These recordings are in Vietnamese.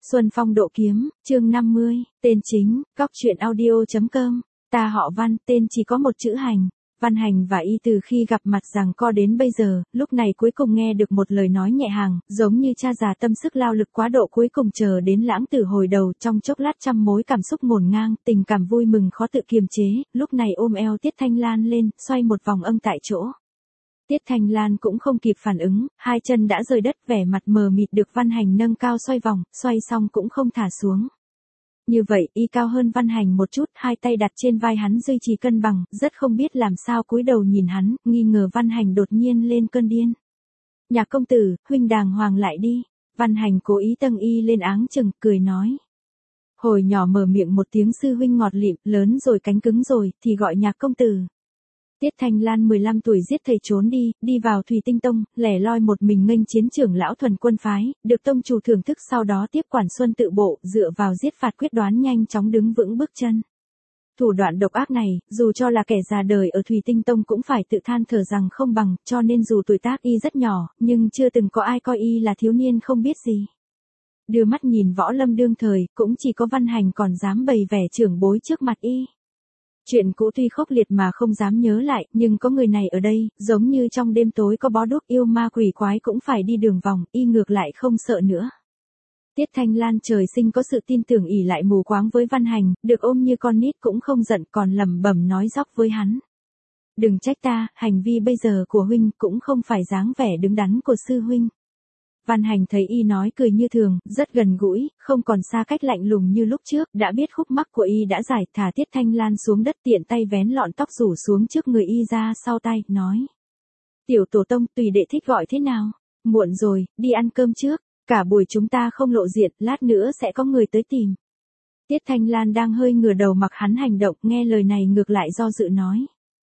Xuân Phong Độ Kiếm, chương 50, tên chính, góc truyện audio.com, ta họ Văn, tên chỉ có một chữ Hành. Văn Hành và Y từ khi gặp mặt giằng co đến bây giờ, lúc này cuối cùng nghe được một lời nói nhẹ hàng, giống như cha già tâm sức lao lực quá độ cuối cùng chờ đến lãng tử hồi đầu, trong chốc lát trăm mối cảm xúc ngổn ngang, tình cảm vui mừng khó tự kiềm chế, lúc này ôm eo Tiết Thanh Lan lên, xoay một vòng tại chỗ. Tiết Thanh Lan cũng không kịp phản ứng, hai chân đã rời đất, vẻ mặt mờ mịt được Văn Hành nâng cao xoay vòng, xoay xong cũng không thả xuống. Như vậy, Y cao hơn Văn Hành một chút, hai tay đặt trên vai hắn duy trì cân bằng, rất không biết làm sao cúi đầu nhìn hắn, nghi ngờ Văn Hành đột nhiên lên cơn điên. Nhạc công tử, huynh đàng hoàng lại đi. Văn Hành cố ý tâng Y lên áng chừng, cười nói. Hồi nhỏ mở miệng một tiếng sư huynh ngọt lịm, lớn rồi cánh cứng rồi, thì gọi nhạc công tử. Tiết Thanh Lan 15 tuổi giết thầy trốn đi vào Thủy Tinh Tông, lẻ loi một mình nghênh chiến trưởng lão thuần quân phái, được tông chủ thưởng thức sau đó tiếp quản Xuân Tự Bộ, dựa vào giết phạt quyết đoán nhanh chóng đứng vững bước chân. Thủ đoạn độc ác này, dù cho là kẻ già đời ở Thủy Tinh Tông cũng phải tự than thở rằng không bằng, cho nên dù tuổi tác Y rất nhỏ, nhưng chưa từng có ai coi Y là thiếu niên không biết gì. Đưa mắt nhìn võ lâm đương thời, cũng chỉ có Văn Hành còn dám bày vẻ trưởng bối trước mặt Y. Chuyện cũ tuy khốc liệt mà không dám nhớ lại, nhưng có người này ở đây, giống như trong đêm tối có bó đuốc yêu ma quỷ quái cũng phải đi đường vòng, Y ngược lại không sợ nữa. Tiết Thanh Lan trời sinh có sự tin tưởng ỷ lại mù quáng với Văn Hành, được ôm như con nít cũng không giận còn lẩm bẩm nói dóc với hắn. Đừng trách ta, hành vi bây giờ của huynh cũng không phải dáng vẻ đứng đắn của sư huynh. Văn Hành thấy Y nói cười như thường, rất gần gũi, không còn xa cách lạnh lùng như lúc trước, đã biết khúc mắc của Y đã giải, thả Tiết Thanh Lan xuống đất tiện tay vén lọn tóc rủ xuống trước người Y ra sau tay, nói. Tiểu tổ tông, tùy đệ thích gọi thế nào, muộn rồi, đi ăn cơm trước, cả buổi chúng ta không lộ diện, lát nữa sẽ có người tới tìm. Tiết Thanh Lan đang hơi ngửa đầu mặc hắn hành động, nghe lời này ngược lại do dự nói.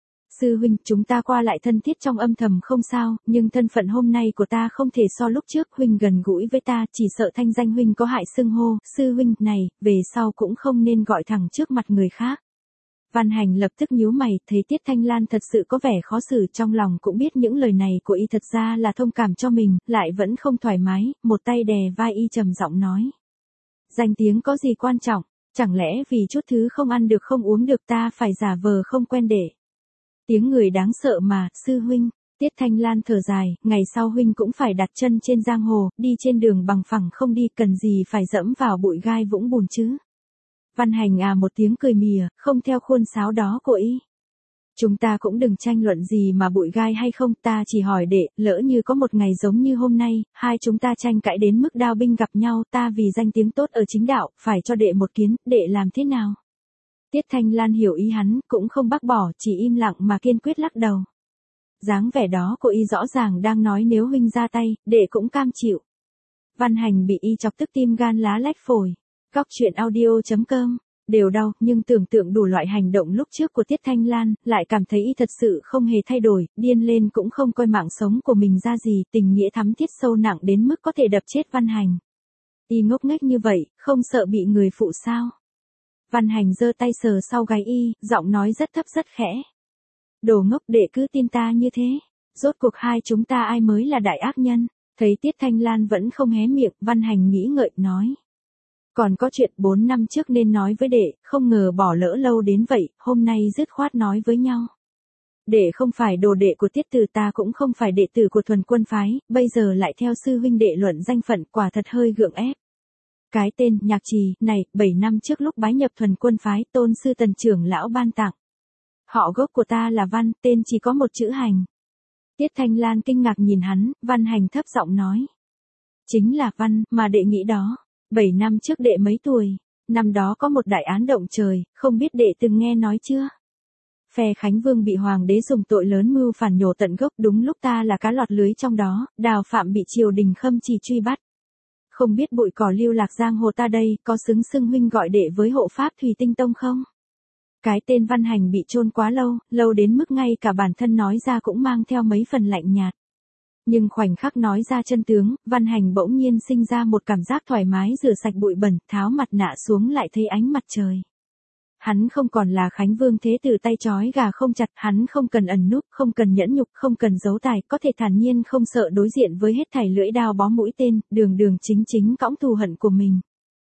Sư huynh, chúng ta qua lại thân thiết trong âm thầm không sao, nhưng thân phận hôm nay của ta không thể so lúc trước, huynh gần gũi với ta, chỉ sợ thanh danh huynh có hại xưng hô, sư huynh này, về sau cũng không nên gọi thẳng trước mặt người khác. Văn Hành lập tức nhíu mày, thấy Tiết Thanh Lan thật sự có vẻ khó xử, trong lòng cũng biết những lời này của Y thật ra là thông cảm cho mình, lại vẫn không thoải mái, một tay đè vai Y trầm giọng nói. Danh tiếng có gì quan trọng, chẳng lẽ vì chút thứ không ăn được không uống được ta phải giả vờ không quen để. Tiếng người đáng sợ mà, sư huynh. Tiết Thanh Lan thở dài, ngày sau huynh cũng phải đặt chân trên giang hồ, đi trên đường bằng phẳng không đi, cần gì phải dẫm vào bụi gai vũng bùn chứ. Văn Hành một tiếng cười mỉa, không theo khuôn sáo đó của Y. Chúng ta cũng đừng tranh luận gì mà bụi gai hay không, ta chỉ hỏi đệ, lỡ như có một ngày giống như hôm nay, hai chúng ta tranh cãi đến mức đao binh gặp nhau, ta vì danh tiếng tốt ở chính đạo, phải cho đệ một kiến, đệ làm thế nào? Tiết Thanh Lan hiểu ý hắn, cũng không bác bỏ, chỉ im lặng mà kiên quyết lắc đầu. Dáng vẻ đó của Y rõ ràng đang nói nếu huynh ra tay, đệ cũng cam chịu. Văn Hành bị Y chọc tức tim gan lá lách phổi. Góc truyện audio.com, đều đau, nhưng tưởng tượng đủ loại hành động lúc trước của Tiết Thanh Lan, lại cảm thấy Y thật sự không hề thay đổi, điên lên cũng không coi mạng sống của mình ra gì, tình nghĩa thắm thiết sâu nặng đến mức có thể đập chết Văn Hành. Y ngốc nghếch như vậy, không sợ bị người phụ sao? Văn Hành giơ tay sờ sau gáy Y, giọng nói rất thấp rất khẽ. Đồ ngốc, đệ cứ tin ta như thế. Rốt cuộc hai chúng ta ai mới là đại ác nhân? Thấy Tiết Thanh Lan vẫn không hé miệng, Văn Hành nghĩ ngợi, nói. Còn có chuyện 4 năm trước nên nói với đệ, không ngờ bỏ lỡ lâu đến vậy, hôm nay dứt khoát nói với nhau. Đệ không phải đồ đệ của Tiết Từ, ta cũng không phải đệ tử của thuần quân phái, bây giờ lại theo sư huynh đệ luận danh phận, quả thật hơi gượng ép. Cái tên Nhạc Trì này, 7 năm trước lúc bái nhập thuần quân phái, tôn sư Tần trưởng lão ban tặng. Họ gốc của ta là Văn, tên chỉ có một chữ Hành. Tiết Thanh Lan kinh ngạc nhìn hắn, Văn Hành thấp giọng nói. Chính là Văn, mà đệ nghĩ đó. 7 năm trước đệ mấy tuổi? Năm đó có một đại án động trời, không biết đệ từng nghe nói chưa? Phe Khánh Vương bị hoàng đế dùng tội lớn mưu phản nhổ tận gốc, đúng lúc ta là cá lọt lưới trong đó, Đào Phạm bị triều đình khâm trì truy bắt. Không biết bụi cỏ lưu lạc giang hồ ta đây, có xứng xưng huynh gọi đệ với hộ pháp Thủy Tinh Tông không? Cái tên Văn Hành bị chôn quá lâu, lâu đến mức ngay cả bản thân nói ra cũng mang theo mấy phần lạnh nhạt. Nhưng khoảnh khắc nói ra chân tướng, Văn Hành bỗng nhiên sinh ra một cảm giác thoải mái, rửa sạch bụi bẩn, tháo mặt nạ xuống lại thấy ánh mặt trời. Hắn không còn là Khánh Vương thế tử tay trói gà không chặt, hắn không cần ẩn núp, không cần nhẫn nhục, không cần giấu tài, có thể thản nhiên không sợ đối diện với hết thảy lưỡi đao bó mũi tên, đường đường chính chính cõng thù hận của mình.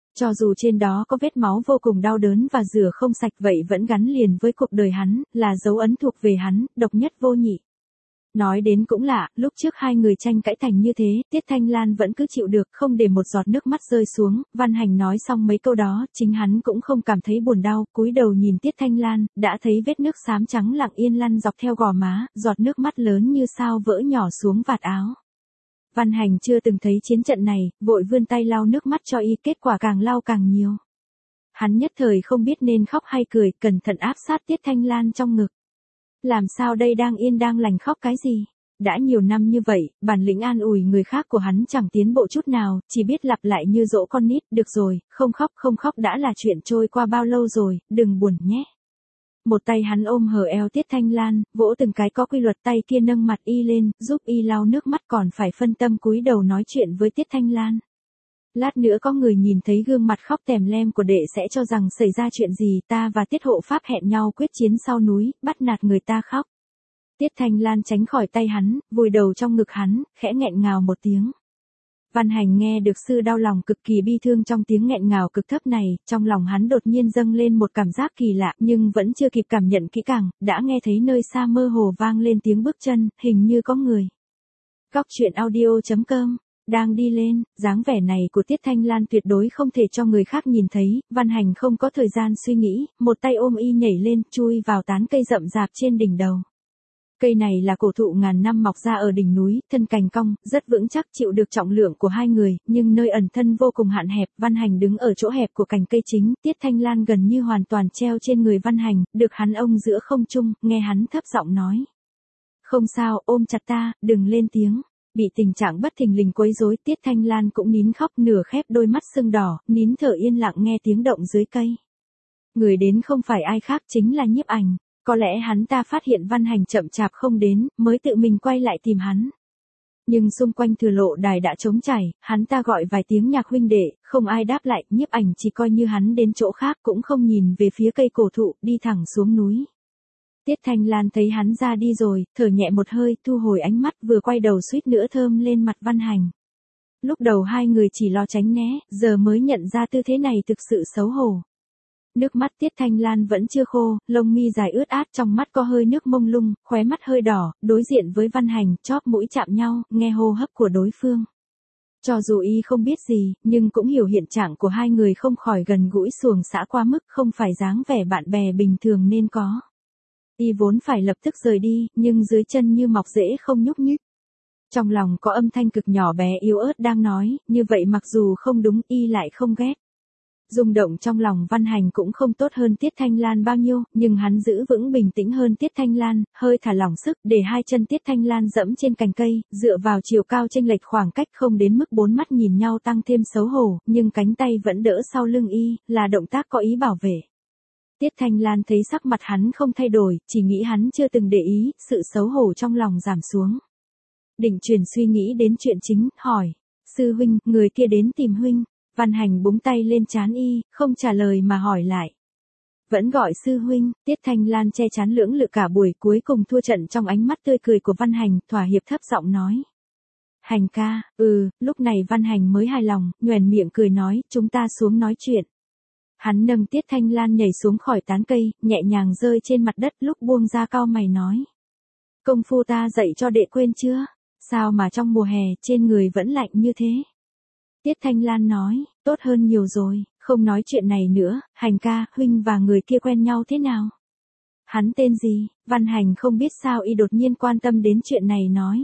Cho dù trên đó có vết máu vô cùng đau đớn và rửa không sạch vậy vẫn gắn liền với cuộc đời hắn, là dấu ấn thuộc về hắn, độc nhất vô nhị. Nói đến cũng lạ, lúc trước hai người tranh cãi thành như thế, Tiết Thanh Lan vẫn cứ chịu được, không để một giọt nước mắt rơi xuống. Văn Hành nói xong mấy câu đó, chính hắn cũng không cảm thấy buồn đau, cúi đầu nhìn Tiết Thanh Lan, đã thấy vết nước xám trắng lặng yên lăn dọc theo gò má, giọt nước mắt lớn như sao vỡ nhỏ xuống vạt áo. Văn Hành chưa từng thấy chiến trận này, vội vươn tay lau nước mắt cho y, kết quả càng lau càng nhiều. Hắn nhất thời không biết nên khóc hay cười, cẩn thận áp sát Tiết Thanh Lan trong ngực. Làm sao đây, đang yên đang lành khóc cái gì? Đã nhiều năm như vậy, bản lĩnh an ủi người khác của hắn chẳng tiến bộ chút nào, chỉ biết lặp lại như dỗ con nít, được rồi, không khóc đã là chuyện trôi qua bao lâu rồi, đừng buồn nhé. Một tay hắn ôm hở eo Tiết Thanh Lan, vỗ từng cái có quy luật, tay kia nâng mặt y lên, giúp y lau nước mắt, còn phải phân tâm cúi đầu nói chuyện với Tiết Thanh Lan. Lát nữa có người nhìn thấy gương mặt khóc tèm lem của đệ sẽ cho rằng xảy ra chuyện gì, ta và Tiết hộ pháp hẹn nhau quyết chiến sau núi, bắt nạt người ta khóc. Tiết Thanh Lan tránh khỏi tay hắn, vùi đầu trong ngực hắn, khẽ nghẹn ngào một tiếng. Văn Hành nghe được sư đau lòng cực kỳ bi thương trong tiếng nghẹn ngào cực thấp này, trong lòng hắn đột nhiên dâng lên một cảm giác kỳ lạ, nhưng vẫn chưa kịp cảm nhận kỹ càng, đã nghe thấy nơi xa mơ hồ vang lên tiếng bước chân, hình như có người. Góc truyện audio.com đang đi lên, dáng vẻ này của Tiết Thanh Lan tuyệt đối không thể cho người khác nhìn thấy. Văn Hành không có thời gian suy nghĩ, một tay ôm y nhảy lên, chui vào tán cây rậm rạp trên đỉnh đầu. Cây này là cổ thụ ngàn năm mọc ra ở đỉnh núi, thân cành cong, rất vững chắc, chịu được trọng lượng của hai người, nhưng nơi ẩn thân vô cùng hạn hẹp. Văn Hành đứng ở chỗ hẹp của cành cây chính, Tiết Thanh Lan gần như hoàn toàn treo trên người Văn Hành, được hắn ôm giữa không trung, nghe hắn thấp giọng nói. Không sao, ôm chặt ta, đừng lên tiếng. Bị tình trạng bất thình lình quấy rối, Tiết Thanh Lan cũng nín khóc, nửa khép đôi mắt sưng đỏ, nín thở yên lặng nghe tiếng động dưới cây. Người đến không phải ai khác, chính là Nhiếp Ảnh. Có lẽ hắn ta phát hiện Văn Hành chậm chạp không đến, mới tự mình quay lại tìm hắn. Nhưng xung quanh Thừa Lộ Đài đã trống trải, hắn ta gọi vài tiếng nhạc huynh đệ, không ai đáp lại, Nhiếp Ảnh chỉ coi như hắn đến chỗ khác, cũng không nhìn về phía cây cổ thụ, đi thẳng xuống núi. Tiết Thanh Lan thấy hắn ra đi rồi, thở nhẹ một hơi, thu hồi ánh mắt, vừa quay đầu suýt nữa thơm lên mặt Văn Hành. Lúc đầu hai người chỉ lo tránh né, giờ mới nhận ra tư thế này thực sự xấu hổ. Nước mắt Tiết Thanh Lan vẫn chưa khô, lông mi dài ướt át, trong mắt có hơi nước mông lung, khóe mắt hơi đỏ, đối diện với Văn Hành, chóp mũi chạm nhau, nghe hô hấp của đối phương. Cho dù y không biết gì, nhưng cũng hiểu hiện trạng của hai người, không khỏi gần gũi xuồng xã qua mức, không phải dáng vẻ bạn bè bình thường nên có. Y vốn phải lập tức rời đi, nhưng dưới chân như mọc rễ không nhúc nhích. Trong lòng có âm thanh cực nhỏ bé yếu ớt đang nói, như vậy mặc dù không đúng, y lại không ghét. Rung động trong lòng Văn Hành cũng không tốt hơn Tiết Thanh Lan bao nhiêu, nhưng hắn giữ vững bình tĩnh hơn Tiết Thanh Lan, hơi thả lỏng sức, để hai chân Tiết Thanh Lan dẫm trên cành cây, dựa vào chiều cao chênh lệch khoảng cách không đến mức bốn mắt nhìn nhau tăng thêm xấu hổ, nhưng cánh tay vẫn đỡ sau lưng y, là động tác có ý bảo vệ. Tiết Thanh Lan thấy sắc mặt hắn không thay đổi, chỉ nghĩ hắn chưa từng để ý, sự xấu hổ trong lòng giảm xuống. Định chuyển suy nghĩ đến chuyện chính, hỏi, sư huynh, người kia đến tìm huynh. Văn Hành búng tay lên trán y, không trả lời mà hỏi lại. Vẫn gọi sư huynh. Tiết Thanh Lan che trán lưỡng lự cả buổi, cuối cùng thua trận trong ánh mắt tươi cười của Văn Hành, thỏa hiệp thấp giọng nói. Hành ca, lúc này Văn Hành mới hài lòng, nhoẻn miệng cười nói, chúng ta xuống nói chuyện. Hắn nâng Tiết Thanh Lan nhảy xuống khỏi tán cây, nhẹ nhàng rơi trên mặt đất, lúc buông ra cau mày nói. Công phu ta dạy cho đệ quên chưa? Sao mà trong mùa hè, trên người vẫn lạnh như thế? Tiết Thanh Lan nói, tốt hơn nhiều rồi, không nói chuyện này nữa. Hành ca, huynh và người kia quen nhau thế nào? Hắn tên gì? Văn Hành không biết sao y đột nhiên quan tâm đến chuyện này nói.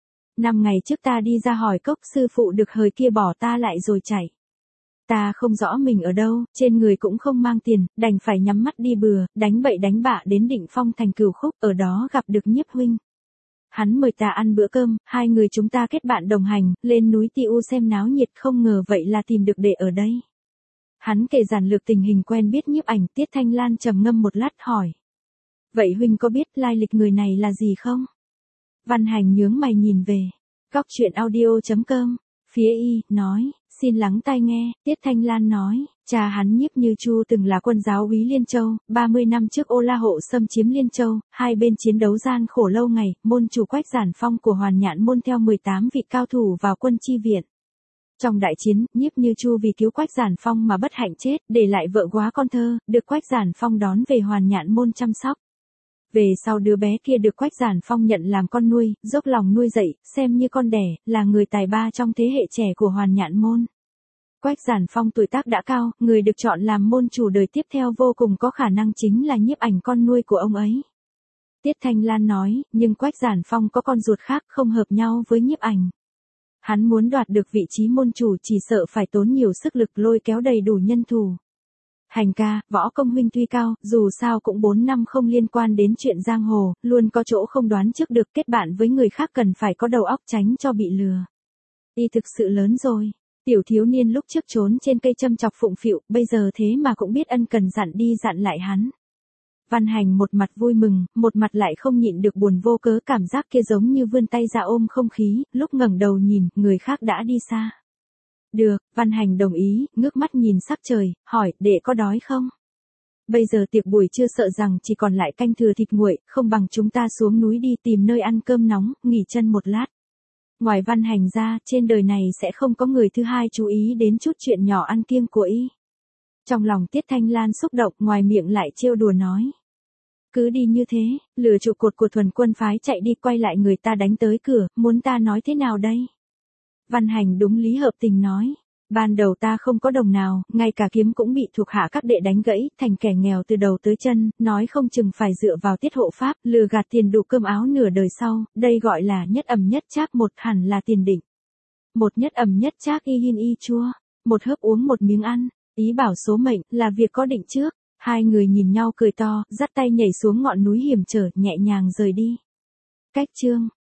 5 ngày trước ta đi ra hỏi cốc, sư phụ được hời kia bỏ ta lại rồi chạy. Ta không rõ mình ở đâu, trên người cũng không mang tiền, đành phải nhắm mắt đi bừa, đánh bậy đánh bạ đến Định Phong thành Cửu Khúc, ở đó gặp được Nhiếp huynh. Hắn mời ta ăn bữa cơm, hai người chúng ta kết bạn đồng hành, lên núi Ti U xem náo nhiệt, không ngờ vậy là tìm được đệ ở đây. Hắn kể giản lược tình hình quen biết Nhiếp Ảnh. Tiết Thanh Lan trầm ngâm một lát hỏi. Vậy huynh có biết lai lịch người này là gì không? Văn Hành nhướng mày nhìn về. Góc truyện audio.com. Phía y, nói, xin lắng tai nghe. Tiết Thanh Lan nói, cha hắn Nhiếp Như Chu từng là quân giáo úy Liên Châu, 30 năm trước Ô La Hộ xâm chiếm Liên Châu, hai bên chiến đấu gian khổ lâu ngày, môn chủ Quách Giản Phong của Hoàn Nhạn môn theo 18 vị cao thủ vào quân chi viện. Trong đại chiến, Nhiếp Như Chu vì cứu Quách Giản Phong mà bất hạnh chết, để lại vợ quá con thơ, được Quách Giản Phong đón về Hoàn Nhạn môn chăm sóc. Về sau đứa bé kia được Quách Giản Phong nhận làm con nuôi, dốc lòng nuôi dạy, xem như con đẻ, là người tài ba trong thế hệ trẻ của Hoàn Nhạn môn. Quách Giản Phong tuổi tác đã cao, người được chọn làm môn chủ đời tiếp theo vô cùng có khả năng chính là Nhiếp Ảnh con nuôi của ông ấy. Tiết Thanh Lan nói, nhưng Quách Giản Phong có con ruột khác không hợp nhau với Nhiếp Ảnh. Hắn muốn đoạt được vị trí môn chủ chỉ sợ phải tốn nhiều sức lực lôi kéo đầy đủ nhân thủ. Hành ca, võ công huynh tuy cao, dù sao cũng 4 năm không liên quan đến chuyện giang hồ, luôn có chỗ không đoán trước được, kết bạn với người khác cần phải có đầu óc tránh cho bị lừa. Y thực sự lớn rồi. Tiểu thiếu niên lúc trước trốn trên cây châm chọc phụng phịu, bây giờ thế mà cũng biết ân cần dặn đi dặn lại hắn. Văn Hành một mặt vui mừng, một mặt lại không nhịn được buồn vô cớ, cảm giác kia giống như vươn tay ra ôm không khí, lúc ngẩng đầu nhìn, người khác đã đi xa. Được, Văn Hành đồng ý, ngước mắt nhìn sắc trời, hỏi, đệ có đói không? Bây giờ tiệc buổi trưa sợ rằng chỉ còn lại canh thừa thịt nguội, không bằng chúng ta xuống núi đi tìm nơi ăn cơm nóng, nghỉ chân một lát. Ngoài Văn Hành ra, trên đời này sẽ không có người thứ hai chú ý đến chút chuyện nhỏ ăn kiêng của y. Trong lòng Tiết Thanh Lan xúc động, ngoài miệng lại trêu đùa nói. Cứ đi như thế, lừa trụ cột của Thuần Quân phái chạy đi, quay lại người ta đánh tới cửa, muốn ta nói thế nào đây? Văn Hành đúng lý hợp tình nói. Ban đầu ta không có đồng nào, ngay cả kiếm cũng bị thuộc hạ các đệ đánh gãy, thành kẻ nghèo từ đầu tới chân, nói không chừng phải dựa vào tiết hộ pháp, lừa gạt tiền đủ cơm áo nửa đời sau, đây gọi là nhất ẩm nhất trác, một hẳn là tiền định. Một nhất ẩm nhất trác y hin y chua, một hớp uống một miếng ăn, ý bảo số mệnh, là việc có định trước. Hai người nhìn nhau cười to, dắt tay nhảy xuống ngọn núi hiểm trở, nhẹ nhàng rời đi. Cách chương